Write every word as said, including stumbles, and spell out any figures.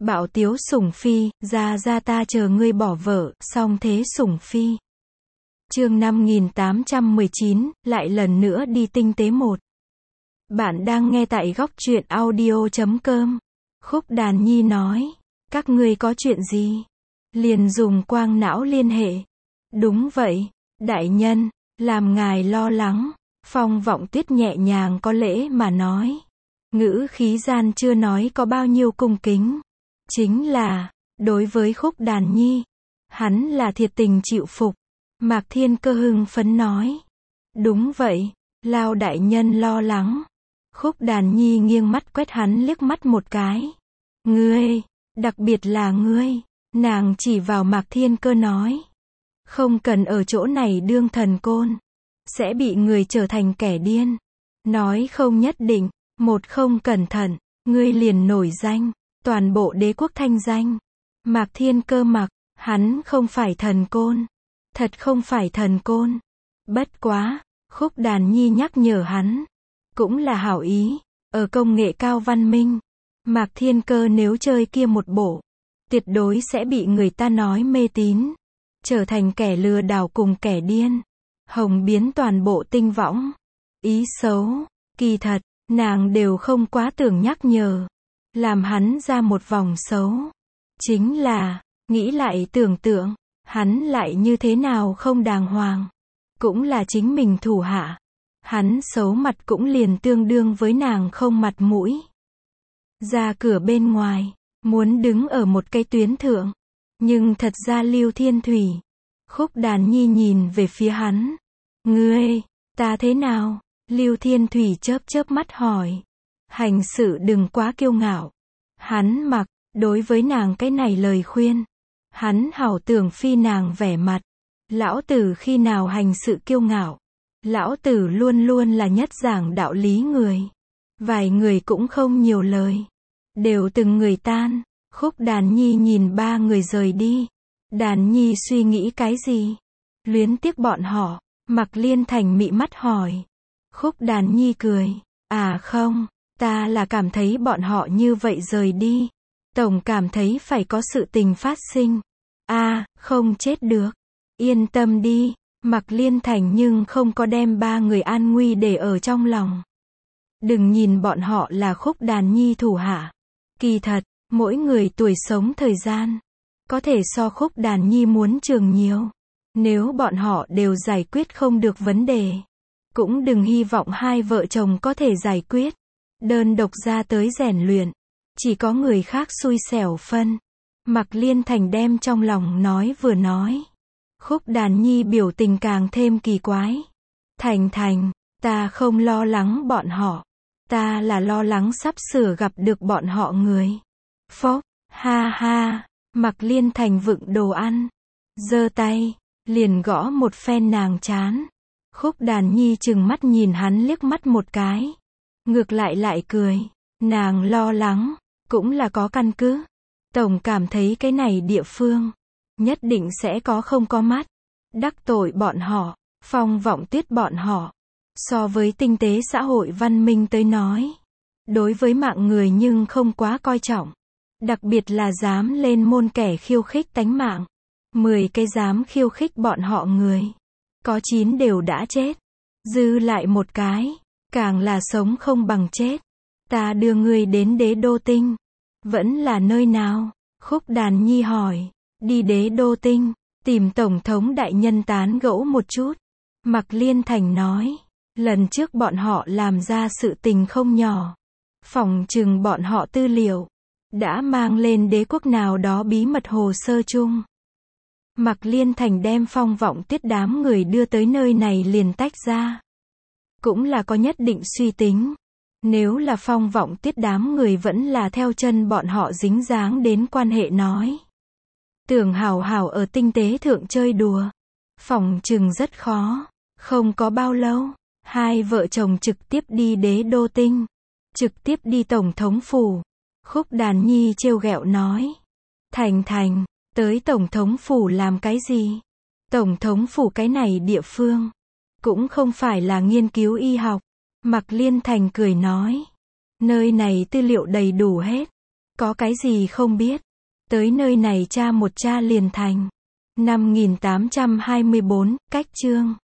Bảo tiếu sủng phi, ra ra ta chờ ngươi bỏ vợ, song thế sủng phi. Chương năm nghìn tám trăm mười chín, lại lần nữa đi tinh tế một. Bạn đang nghe tại góc truyện audio chấm com. Khúc Đàn Nhi nói, các ngươi có chuyện gì? Liền dùng quang não liên hệ. Đúng vậy, đại nhân, làm ngài lo lắng. Phong Vọng Tuyết nhẹ nhàng có lễ mà nói. Ngữ khí gian chưa nói có bao nhiêu cung kính. Chính là, đối với Khúc Đàn Nhi, hắn là thiệt tình chịu phục. Mạc Thiên Cơ hưng phấn nói. Đúng vậy, Lao đại nhân lo lắng. Khúc Đàn Nhi nghiêng mắt quét hắn liếc mắt một cái. Ngươi, đặc biệt là ngươi, nàng chỉ vào Mạc Thiên Cơ nói. Không cần ở chỗ này đương thần côn, sẽ bị người trở thành kẻ điên. Nói không nhất định, một không cẩn thận, ngươi liền nổi danh, toàn bộ đế quốc thanh danh. Mạc Thiên Cơ mặc, hắn không phải thần côn. Thật không phải thần côn. Bất quá, Khúc Đàn Nhi nhắc nhở hắn. Cũng là hảo ý, ở công nghệ cao văn minh. Mạc Thiên Cơ nếu chơi kia một bộ, tuyệt đối sẽ bị người ta nói mê tín. Trở thành kẻ lừa đảo cùng kẻ điên. Hồng biến toàn bộ tinh võng. Ý xấu, kỳ thật, nàng đều không quá tưởng nhắc nhở. Làm hắn ra một vòng xấu. Chính là, nghĩ lại tưởng tượng, hắn lại như thế nào không đàng hoàng. Cũng là chính mình thủ hạ. Hắn xấu mặt cũng liền tương đương với nàng không mặt mũi. Ra cửa bên ngoài, muốn đứng ở một cây tuyến thượng. Nhưng thật ra Lưu Thiên Thủy. Khúc Đàn Nhi nhìn về phía hắn. Ngươi, ta thế nào? Lưu Thiên Thủy chớp chớp mắt hỏi. Hành sự đừng quá kiêu ngạo. Hắn mặc, đối với nàng cái này lời khuyên. Hắn hảo tưởng phi nàng vẻ mặt. Lão tử khi nào hành sự kiêu ngạo. Lão tử luôn luôn là nhất giảng đạo lý người. Vài người cũng không nhiều lời. Đều từng người tan. Khúc Đàn Nhi nhìn ba người rời đi. Đàn Nhi suy nghĩ cái gì? Luyến tiếc bọn họ. Mạc Liên Thành mị mắt hỏi. Khúc Đàn Nhi cười. À không, ta là cảm thấy bọn họ như vậy rời đi. Tổng cảm thấy phải có sự tình phát sinh. À, không chết được. Yên tâm đi. Mạc Liên Thành nhưng không có đem ba người an nguy để ở trong lòng. Đừng nhìn bọn họ là Khúc Đàn Nhi thủ hạ. Kỳ thật, mỗi người tuổi sống thời gian, có thể so Khúc Đàn Nhi muốn trường nhiều. Nếu bọn họ đều giải quyết không được vấn đề, cũng đừng hy vọng hai vợ chồng có thể giải quyết. Đơn độc ra tới rèn luyện, chỉ có người khác xui xẻo phân. Mạc Liên Thành đem trong lòng nói vừa nói. Khúc Đàn Nhi biểu tình càng thêm kỳ quái. Thành Thành, ta không lo lắng bọn họ. Ta là lo lắng sắp sửa gặp được bọn họ người. Phốc, ha ha, Mạc Liên Thành vựng đồ ăn. Giơ tay, liền gõ một phen nàng chán. Khúc Đàn Nhi chừng mắt nhìn hắn liếc mắt một cái. Ngược lại lại cười. Nàng lo lắng, cũng là có căn cứ. Tổng cảm thấy cái này địa phương, nhất định sẽ có không có mắt. Đắc tội bọn họ, Phong Vọng Tuyết bọn họ. So với tinh tế xã hội văn minh tới nói. Đối với mạng người nhưng không quá coi trọng. Đặc biệt là dám lên môn kẻ khiêu khích tánh mạng. Mười cái dám khiêu khích bọn họ người. Có chín đều đã chết. Dư lại một cái. Càng là sống không bằng chết. Ta đưa ngươi đến đế đô tinh. Vẫn là nơi nào? Khúc Đàn Nhi hỏi. Đi đế đô tinh. Tìm Tổng thống đại nhân tán gẫu một chút. Mạc Liên Thành nói. Lần trước bọn họ làm ra sự tình không nhỏ. Phỏng chừng bọn họ tư liệu đã mang lên đế quốc nào đó bí mật hồ sơ chung. Mạc Liên Thành đem Phong Vọng Tuyết đám người đưa tới nơi này liền tách ra. Cũng là có nhất định suy tính. Nếu là Phong Vọng Tuyết đám người vẫn là theo chân bọn họ dính dáng đến quan hệ nói. Tưởng hảo hảo ở tinh tế thượng chơi đùa. Phỏng chừng rất khó. Không có bao lâu, hai vợ chồng trực tiếp đi đế đô tinh. Trực tiếp đi Tổng thống phủ. Khúc Đàn Nhi trêu ghẹo nói. Thành Thành, tới Tổng thống phủ làm cái gì? Tổng thống phủ cái này địa phương. Cũng không phải là nghiên cứu y học. Mạc Liên Thành cười nói. Nơi này tư liệu đầy đủ hết. Có cái gì không biết. Tới nơi này tra một tra liền thành. Năm nghìn tám trăm hai mươi bốn, cách chương.